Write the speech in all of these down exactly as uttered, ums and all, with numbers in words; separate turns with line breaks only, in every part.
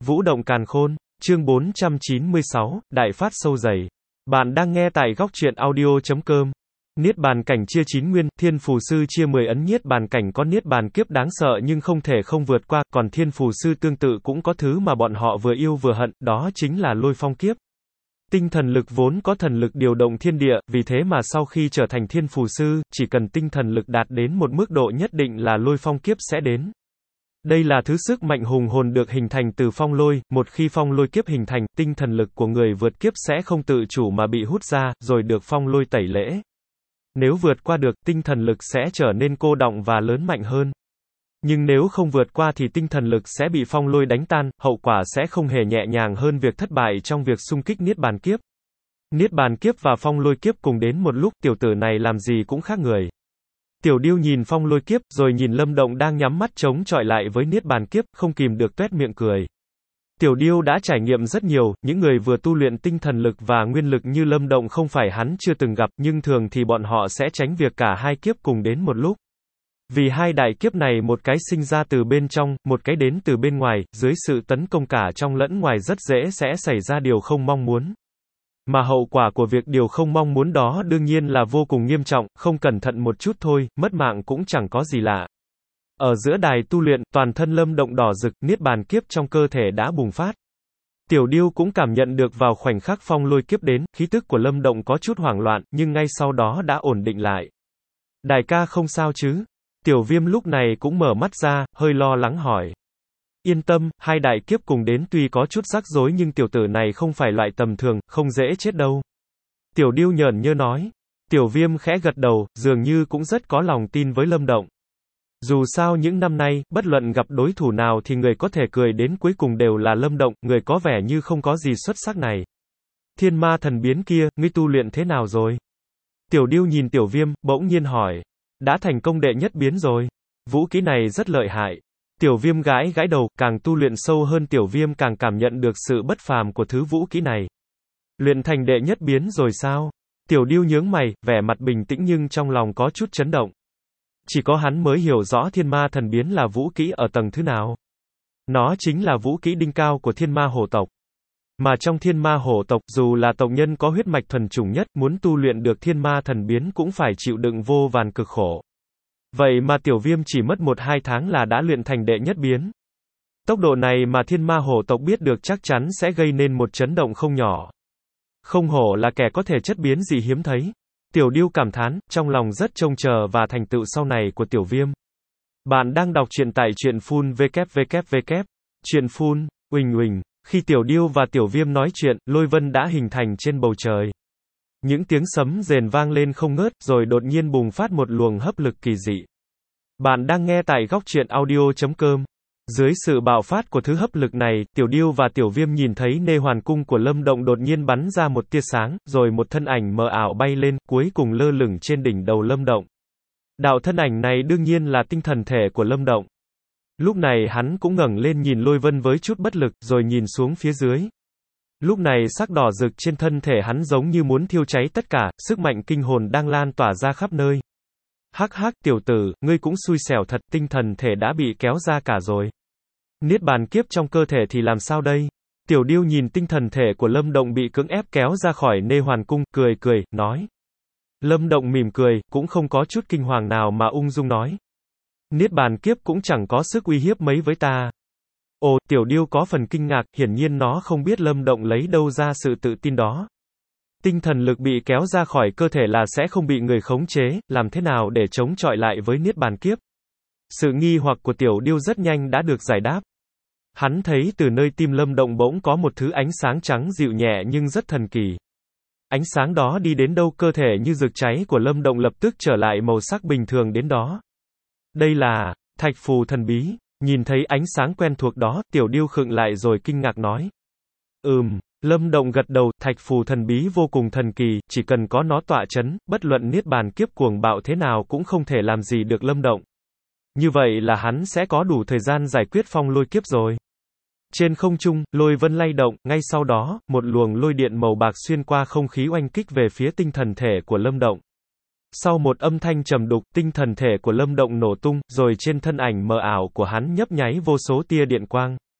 Vũ động càn khôn, chương bốn trăm chín mươi sáu, Đại phát sâu dày. Bạn đang nghe tại góc truyện audio chấm com. Niết bàn cảnh chia chín nguyên, thiên phù sư chia mười ấn. Niết bàn cảnh có niết bàn kiếp đáng sợ nhưng không thể không vượt qua, còn thiên phù sư tương tự cũng có thứ mà bọn họ vừa yêu vừa hận, đó chính là lôi phong kiếp. Tinh thần lực vốn có thần lực điều động thiên địa, vì thế mà sau khi trở thành thiên phù sư, chỉ cần tinh thần lực đạt đến một mức độ nhất định là lôi phong kiếp sẽ đến. Đây là thứ sức mạnh hùng hồn được hình thành từ phong lôi, một khi phong lôi kiếp hình thành, tinh thần lực của người vượt kiếp sẽ không tự chủ mà bị hút ra, rồi được phong lôi tẩy lễ. Nếu vượt qua được, tinh thần lực sẽ trở nên cô đọng và lớn mạnh hơn. Nhưng nếu không vượt qua thì tinh thần lực sẽ bị phong lôi đánh tan, hậu quả sẽ không hề nhẹ nhàng hơn việc thất bại trong việc xung kích niết bàn kiếp. Niết bàn kiếp và phong lôi kiếp cùng đến một lúc, tiểu tử này làm gì cũng khác người. Tiểu Điêu nhìn phong lôi kiếp, rồi nhìn Lâm Động đang nhắm mắt chống chọi lại với niết bàn kiếp, không kìm được tuét miệng cười. Tiểu Điêu đã trải nghiệm rất nhiều, những người vừa tu luyện tinh thần lực và nguyên lực như Lâm Động không phải hắn chưa từng gặp, nhưng thường thì bọn họ sẽ tránh việc cả hai kiếp cùng đến một lúc. Vì hai đại kiếp này một cái sinh ra từ bên trong, một cái đến từ bên ngoài, dưới sự tấn công cả trong lẫn ngoài rất dễ sẽ xảy ra điều không mong muốn. Mà hậu quả của việc điều không mong muốn đó đương nhiên là vô cùng nghiêm trọng, không cẩn thận một chút thôi, mất mạng cũng chẳng có gì lạ. Ở giữa đài tu luyện, toàn thân Lâm Động đỏ rực, niết bàn kiếp trong cơ thể đã bùng phát. Tiểu Điêu cũng cảm nhận được vào khoảnh khắc phong lôi kiếp đến, khí tức của Lâm Động có chút hoảng loạn, nhưng ngay sau đó đã ổn định lại. Đại ca không sao chứ? Tiểu Viêm lúc này cũng mở mắt ra, hơi lo lắng hỏi. Yên tâm, hai đại kiếp cùng đến tuy có chút rắc rối nhưng tiểu tử này không phải loại tầm thường, không dễ chết đâu. Tiểu Điêu nhởn nhơ nói. Tiểu Viêm khẽ gật đầu, dường như cũng rất có lòng tin với Lâm Động. Dù sao những năm nay, bất luận gặp đối thủ nào thì người có thể cười đến cuối cùng đều là Lâm Động, người có vẻ như không có gì xuất sắc này. Thiên ma thần biến kia, ngươi tu luyện thế nào rồi? Tiểu Điêu nhìn Tiểu Viêm, bỗng nhiên hỏi. Đã thành công đệ nhất biến rồi. Vũ kỹ này rất lợi hại. Tiểu Viêm gãi gãi đầu, càng tu luyện sâu hơn Tiểu Viêm càng cảm nhận được sự bất phàm của thứ vũ kỹ này. Luyện thành đệ nhất biến rồi sao? Tiểu Điêu nhướng mày, vẻ mặt bình tĩnh nhưng trong lòng có chút chấn động. Chỉ có hắn mới hiểu rõ thiên ma thần biến là vũ kỹ ở tầng thứ nào. Nó chính là vũ kỹ đỉnh cao của thiên ma hổ tộc. Mà trong thiên ma hổ tộc, dù là tộc nhân có huyết mạch thuần chủng nhất, muốn tu luyện được thiên ma thần biến cũng phải chịu đựng vô vàn cực khổ. Vậy mà Tiểu Viêm chỉ mất một hai tháng là đã luyện thành đệ nhất biến. Tốc độ này mà thiên ma hổ tộc biết được chắc chắn sẽ gây nên một chấn động không nhỏ. Không hổ là kẻ có thể chất biến gì hiếm thấy. Tiểu Điêu cảm thán, trong lòng rất trông chờ và thành tựu sau này của Tiểu Viêm. Bạn đang đọc truyện tại truyện phun www. Truyện phun, uỳnh uỳnh. Khi Tiểu Điêu và Tiểu Viêm nói chuyện, lôi vân đã hình thành trên bầu trời. Những tiếng sấm rền vang lên không ngớt, rồi đột nhiên bùng phát một luồng hấp lực kỳ dị. Bạn đang nghe tại góc truyện audio chấm com. Dưới sự bạo phát của thứ hấp lực này, Tiểu Điêu và Tiểu Viêm nhìn thấy nê hoàn cung của Lâm Động đột nhiên bắn ra một tia sáng, rồi một thân ảnh mờ ảo bay lên, cuối cùng lơ lửng trên đỉnh đầu Lâm Động. Đạo thân ảnh này đương nhiên là tinh thần thể của Lâm Động. Lúc này hắn cũng ngẩng lên nhìn lôi vân với chút bất lực, rồi nhìn xuống phía dưới. Lúc này sắc đỏ rực trên thân thể hắn giống như muốn thiêu cháy tất cả, sức mạnh kinh hồn đang lan tỏa ra khắp nơi. Hắc hắc, tiểu tử, ngươi cũng xui xẻo thật, tinh thần thể đã bị kéo ra cả rồi. Niết bàn kiếp trong cơ thể thì làm sao đây? Tiểu Điêu nhìn tinh thần thể của Lâm Động bị cưỡng ép kéo ra khỏi nê hoàn cung, cười cười, nói. Lâm Động mỉm cười, cũng không có chút kinh hoàng nào mà ung dung nói. Niết bàn kiếp cũng chẳng có sức uy hiếp mấy với ta. Ồ, Tiểu Điêu có phần kinh ngạc, hiển nhiên nó không biết Lâm Động lấy đâu ra sự tự tin đó. Tinh thần lực bị kéo ra khỏi cơ thể là sẽ không bị người khống chế, làm thế nào để chống chọi lại với niết bàn kiếp? Sự nghi hoặc của Tiểu Điêu rất nhanh đã được giải đáp. Hắn thấy từ nơi tim Lâm Động bỗng có một thứ ánh sáng trắng dịu nhẹ nhưng rất thần kỳ. Ánh sáng đó đi đến đâu cơ thể như rực cháy của Lâm Động lập tức trở lại màu sắc bình thường đến đó. Đây là thạch phù thần bí. Nhìn thấy ánh sáng quen thuộc đó, Tiểu Điêu khựng lại rồi kinh ngạc nói. Ừm, Lâm Động gật đầu, thạch phù thần bí vô cùng thần kỳ, chỉ cần có nó tọa chấn, bất luận niết bàn kiếp cuồng bạo thế nào cũng không thể làm gì được Lâm Động. Như vậy là hắn sẽ có đủ thời gian giải quyết phong lôi kiếp rồi. Trên không trung, lôi vân lay động, ngay sau đó, một luồng lôi điện màu bạc xuyên qua không khí oanh kích về phía tinh thần thể của Lâm Động. Sau một âm thanh trầm đục, tinh thần thể của Lâm Động nổ tung, rồi trên thân ảnh mờ ảo của hắn nhấp nháy vô số tia điện quang.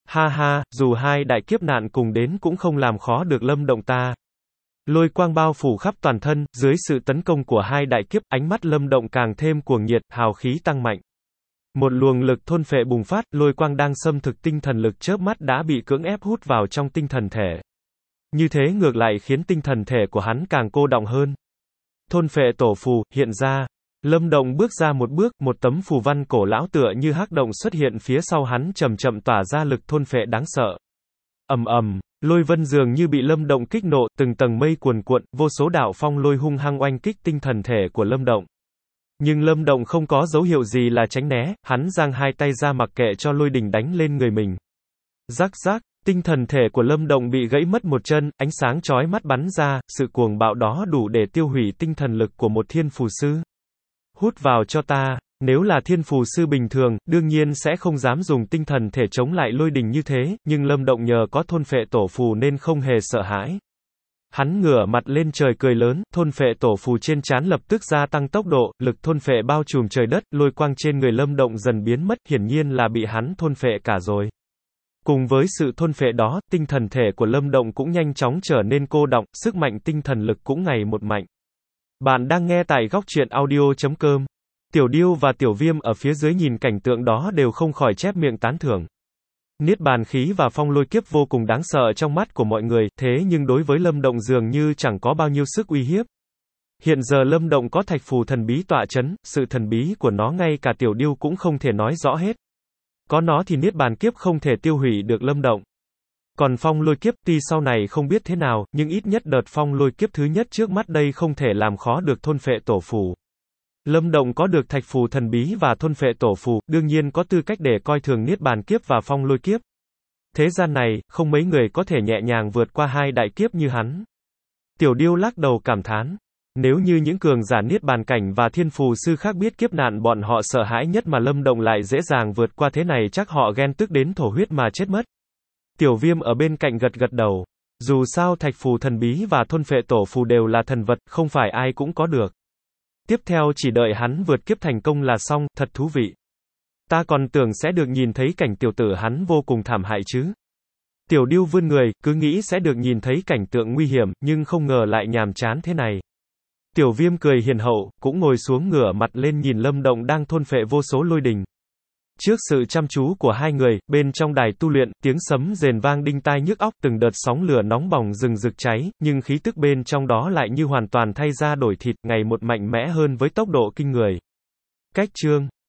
Ha ha, dù hai đại kiếp nạn cùng đến cũng không làm khó được Lâm Động ta. Lôi quang bao phủ khắp toàn thân, dưới sự tấn công của hai đại kiếp, ánh mắt Lâm Động càng thêm cuồng nhiệt, hào khí tăng mạnh. Một luồng lực thôn phệ bùng phát, lôi quang đang xâm thực tinh thần lực chớp mắt đã bị cưỡng ép hút vào trong tinh thần thể. Như thế ngược lại khiến tinh thần thể của hắn càng cô đọng hơn. Thôn phệ tổ phù, hiện ra. Lâm Động bước ra một bước, một tấm phù văn cổ lão tựa như hắc động xuất hiện phía sau hắn chậm chậm tỏa ra lực thôn phệ đáng sợ. Ầm ầm, lôi vân dường như bị Lâm Động kích nộ, từng tầng mây cuồn cuộn, vô số đạo phong lôi hung hăng oanh kích tinh thần thể của Lâm Động. Nhưng Lâm Động không có dấu hiệu gì là tránh né, hắn giang hai tay ra mặc kệ cho lôi đỉnh đánh lên người mình. Rắc rắc, tinh thần thể của Lâm Động bị gãy mất một chân, ánh sáng chói mắt bắn ra, sự cuồng bạo đó đủ để tiêu hủy tinh thần lực của một thiên phù sư. Hút vào cho ta, nếu là thiên phù sư bình thường, đương nhiên sẽ không dám dùng tinh thần thể chống lại lôi đình như thế, nhưng Lâm Động nhờ có thôn phệ tổ phù nên không hề sợ hãi. Hắn ngửa mặt lên trời cười lớn, thôn phệ tổ phù trên trán lập tức gia tăng tốc độ, lực thôn phệ bao trùm trời đất, lôi quang trên người Lâm Động dần biến mất, hiển nhiên là bị hắn thôn phệ cả rồi. Cùng với sự thôn phệ đó, tinh thần thể của Lâm Động cũng nhanh chóng trở nên cô đọng, sức mạnh tinh thần lực cũng ngày một mạnh. Bạn đang nghe tại góc truyện audio chấm com. Tiểu Điêu và Tiểu Viêm ở phía dưới nhìn cảnh tượng đó đều không khỏi chép miệng tán thưởng. Niết bàn khí và phong lôi kiếp vô cùng đáng sợ trong mắt của mọi người, thế nhưng đối với Lâm Động dường như chẳng có bao nhiêu sức uy hiếp. Hiện giờ Lâm Động có thạch phù thần bí tọa chấn, sự thần bí của nó ngay cả Tiểu Điêu cũng không thể nói rõ hết. Có nó thì niết bàn kiếp không thể tiêu hủy được Lâm Động. Còn phong lôi kiếp tuy sau này không biết thế nào, nhưng ít nhất đợt phong lôi kiếp thứ nhất trước mắt đây không thể làm khó được thôn phệ tổ phù. Lâm Động có được thạch phù thần bí và thôn phệ tổ phù, đương nhiên có tư cách để coi thường niết bàn kiếp và phong lôi kiếp. Thế gian này, không mấy người có thể nhẹ nhàng vượt qua hai đại kiếp như hắn. Tiểu Điêu lắc đầu cảm thán. Nếu như những cường giả niết bàn cảnh và thiên phù sư khác biết kiếp nạn bọn họ sợ hãi nhất mà Lâm Động lại dễ dàng vượt qua thế này chắc họ ghen tức đến thổ huyết mà chết mất. Tiểu Viêm ở bên cạnh gật gật đầu. Dù sao thạch phù thần bí và thôn phệ tổ phù đều là thần vật, không phải ai cũng có được. Tiếp theo chỉ đợi hắn vượt kiếp thành công là xong, thật thú vị. Ta còn tưởng sẽ được nhìn thấy cảnh tiểu tử hắn vô cùng thảm hại chứ. Tiểu Điêu vươn người, cứ nghĩ sẽ được nhìn thấy cảnh tượng nguy hiểm, nhưng không ngờ lại nhàm chán thế này. Tiểu Viêm cười hiền hậu, cũng ngồi xuống ngửa mặt lên nhìn Lâm Động đang thôn phệ vô số lôi đình. Trước sự chăm chú của hai người, bên trong đài tu luyện, tiếng sấm rền vang đinh tai nhức óc, từng đợt sóng lửa nóng bỏng rừng rực cháy, nhưng khí tức bên trong đó lại như hoàn toàn thay da đổi thịt, ngày một mạnh mẽ hơn với tốc độ kinh người. Cách chương